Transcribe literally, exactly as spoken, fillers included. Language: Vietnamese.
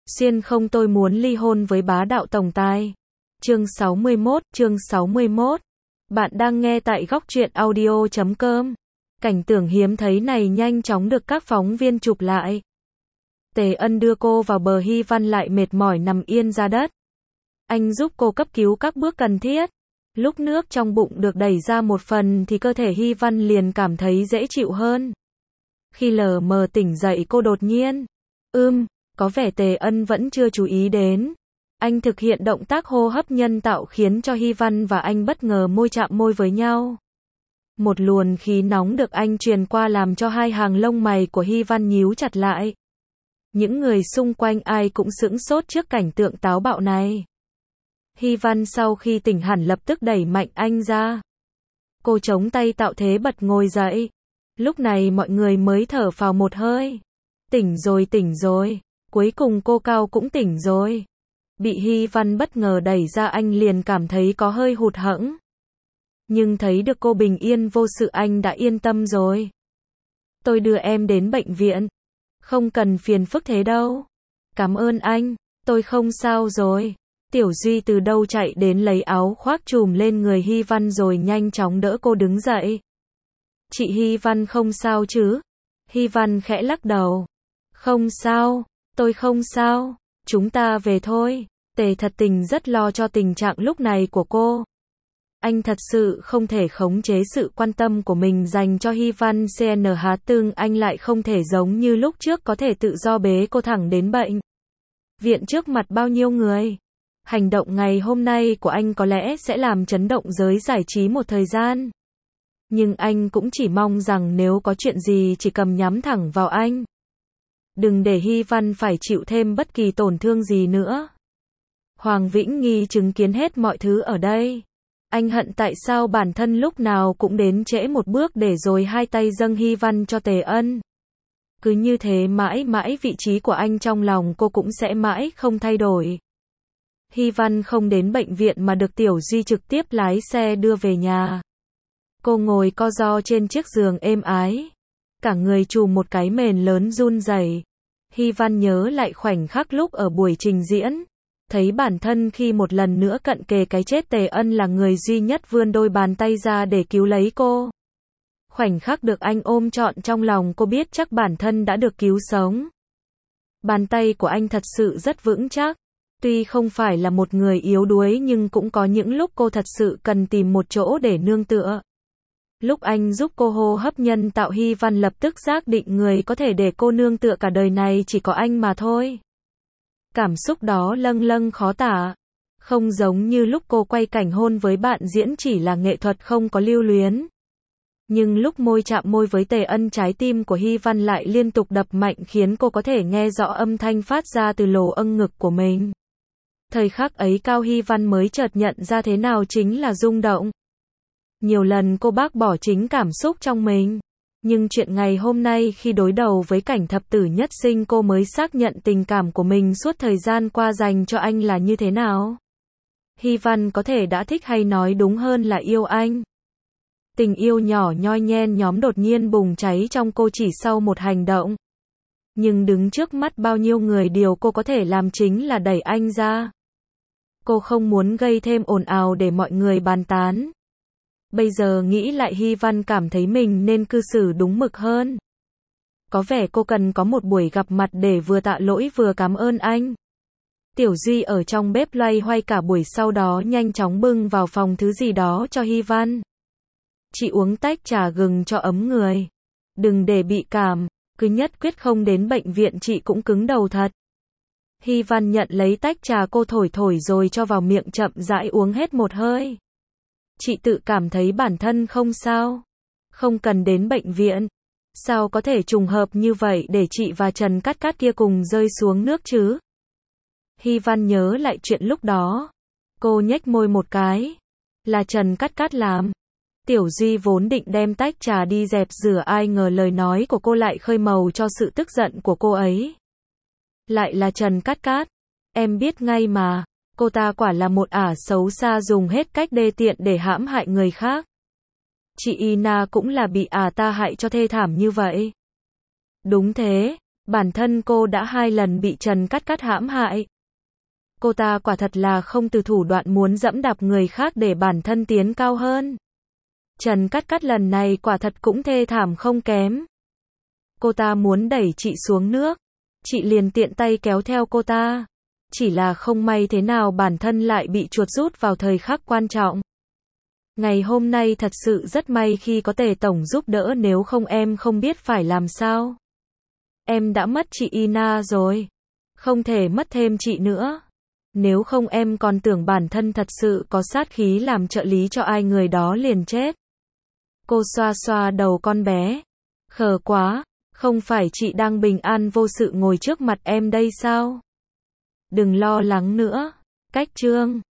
Xuyên không tôi muốn ly hôn với bá đạo tổng tài. Chương sáu mươi mốt, chương sáu mươi mốt. Bạn đang nghe tại góc truyện audio chấm com. Cảnh tượng hiếm thấy này nhanh chóng được các phóng viên chụp lại. Tề Ân đưa cô vào bờ, Hy Văn lại mệt mỏi nằm yên ra đất. Anh giúp cô cấp cứu các bước cần thiết. Lúc nước trong bụng được đẩy ra một phần thì cơ thể Hy Văn liền cảm thấy dễ chịu hơn. Khi lờ mờ tỉnh dậy cô đột nhiên, ưm, có vẻ Tề Ân vẫn chưa chú ý đến. Anh thực hiện động tác hô hấp nhân tạo khiến cho Hy Văn và anh bất ngờ môi chạm môi với nhau. Một luồng khí nóng được anh truyền qua làm cho hai hàng lông mày của Hy Văn nhíu chặt lại. Những người xung quanh ai cũng sững sốt trước cảnh tượng táo bạo này. Hy Văn sau khi tỉnh hẳn lập tức đẩy mạnh anh ra. Cô chống tay tạo thế bật ngồi dậy. Lúc này mọi người mới thở phào một hơi. Tỉnh rồi, tỉnh rồi. Cuối cùng cô Cao cũng tỉnh rồi. Bị Hy Văn bất ngờ đẩy ra anh liền cảm thấy có hơi hụt hẫng. Nhưng thấy được cô bình yên vô sự anh đã yên tâm rồi. Tôi đưa em đến bệnh viện. Không cần phiền phức thế đâu. Cảm ơn anh, tôi không sao rồi. Tiểu Duy từ đâu chạy đến lấy áo khoác trùm lên người Hy Văn rồi nhanh chóng đỡ cô đứng dậy. Chị Hy Văn không sao chứ? Hy Văn khẽ lắc đầu. Không sao, tôi không sao, chúng ta về thôi. Tề thật tình rất lo cho tình trạng lúc này của cô. Anh thật sự không thể khống chế sự quan tâm của mình dành cho Hy Văn. xê en hát tương anh lại không thể giống như lúc trước có thể tự do bế cô thẳng đến bệnh viện trước mặt bao nhiêu người. Hành động ngày hôm nay của anh có lẽ sẽ làm chấn động giới giải trí một thời gian. Nhưng anh cũng chỉ mong rằng nếu có chuyện gì chỉ cầm nhắm thẳng vào anh. Đừng để Hy Văn phải chịu thêm bất kỳ tổn thương gì nữa. Hoàng Vĩnh Nghi chứng kiến hết mọi thứ ở đây. Anh hận tại sao bản thân lúc nào cũng đến trễ một bước để rồi hai tay dâng Hy Văn cho Tề Ân. Cứ như thế mãi mãi vị trí của anh trong lòng cô cũng sẽ mãi không thay đổi. Hy Văn không đến bệnh viện mà được Tiểu Duy trực tiếp lái xe đưa về nhà. Cô ngồi co ro trên chiếc giường êm ái. Cả người trùm một cái mền lớn run rẩy. Hy Văn nhớ lại khoảnh khắc lúc ở buổi trình diễn. Thấy bản thân khi một lần nữa cận kề cái chết, Tề Ân là người duy nhất vươn đôi bàn tay ra để cứu lấy cô. Khoảnh khắc được anh ôm trọn trong lòng, cô biết chắc bản thân đã được cứu sống. Bàn tay của anh thật sự rất vững chắc. Tuy không phải là một người yếu đuối nhưng cũng có những lúc cô thật sự cần tìm một chỗ để nương tựa. Lúc anh giúp cô hô hấp nhân tạo, Hy Văn lập tức xác định người có thể để cô nương tựa cả đời này chỉ có anh mà thôi. Cảm xúc đó lâng lâng khó tả. Không giống như lúc cô quay cảnh hôn với bạn diễn chỉ là nghệ thuật không có lưu luyến. Nhưng lúc môi chạm môi với Tề Ân, trái tim của Hy Văn lại liên tục đập mạnh khiến cô có thể nghe rõ âm thanh phát ra từ lỗ âng ngực của mình. Thời khắc ấy Cao Hy Văn mới chợt nhận ra thế nào chính là rung động. Nhiều lần cô bác bỏ chính cảm xúc trong mình. Nhưng chuyện ngày hôm nay khi đối đầu với cảnh thập tử nhất sinh, cô mới xác nhận tình cảm của mình suốt thời gian qua dành cho anh là như thế nào. Hy Văn có thể đã thích, hay nói đúng hơn là yêu anh. Tình yêu nhỏ nhoi nhen nhóm đột nhiên bùng cháy trong cô chỉ sau một hành động. Nhưng đứng trước mắt bao nhiêu người, điều cô có thể làm chính là đẩy anh ra. Cô không muốn gây thêm ồn ào để mọi người bàn tán. Bây giờ nghĩ lại, Hy Văn cảm thấy mình nên cư xử đúng mực hơn. Có vẻ cô cần có một buổi gặp mặt để vừa tạ lỗi vừa cảm ơn anh. Tiểu Duy ở trong bếp loay hoay cả buổi, sau đó nhanh chóng bưng vào phòng thứ gì đó cho Hy Văn. Chị uống tách trà gừng cho ấm người. Đừng để bị cảm, cứ nhất quyết không đến bệnh viện, chị cũng cứng đầu thật. Hy Văn nhận lấy tách trà cô thổi thổi rồi cho vào miệng, chậm rãi uống hết một hơi. Chị tự cảm thấy bản thân không sao. Không cần đến bệnh viện. Sao có thể trùng hợp như vậy để chị và Trần Cát Cát kia cùng rơi xuống nước chứ? Hy Văn nhớ lại chuyện lúc đó. Cô nhếch môi một cái. Là Trần Cát Cát làm. Tiểu Duy vốn định đem tách trà đi dẹp rửa, ai ngờ lời nói của cô lại khơi màu cho sự tức giận của cô ấy. Lại là Trần Cát Cát. Em biết ngay mà. Cô ta quả là một ả xấu xa, dùng hết cách đê tiện để hãm hại người khác. Chị Ina cũng là bị ả ta hại cho thê thảm như vậy. Đúng thế, Bản thân cô đã hai lần bị Trần Cát Cát hãm hại. Cô ta quả thật là không từ thủ đoạn muốn dẫm đạp người khác để bản thân tiến cao hơn. Trần Cát Cát lần này quả thật cũng thê thảm không kém. Cô ta muốn đẩy chị xuống nước. Chị liền tiện tay kéo theo cô ta. Chỉ là không may thế nào bản thân lại bị chuột rút vào thời khắc quan trọng. Ngày hôm nay thật sự rất may khi có Tề Tổng giúp đỡ, nếu không em không biết phải làm sao. Em đã mất chị Ina rồi. Không thể mất thêm chị nữa. Nếu không em còn tưởng bản thân thật sự có sát khí làm trợ lý cho ai người đó liền chết. Cô xoa xoa đầu con bé. Khờ quá, không phải chị đang bình an vô sự ngồi trước mặt em đây sao? Đừng lo lắng nữa. Cách chương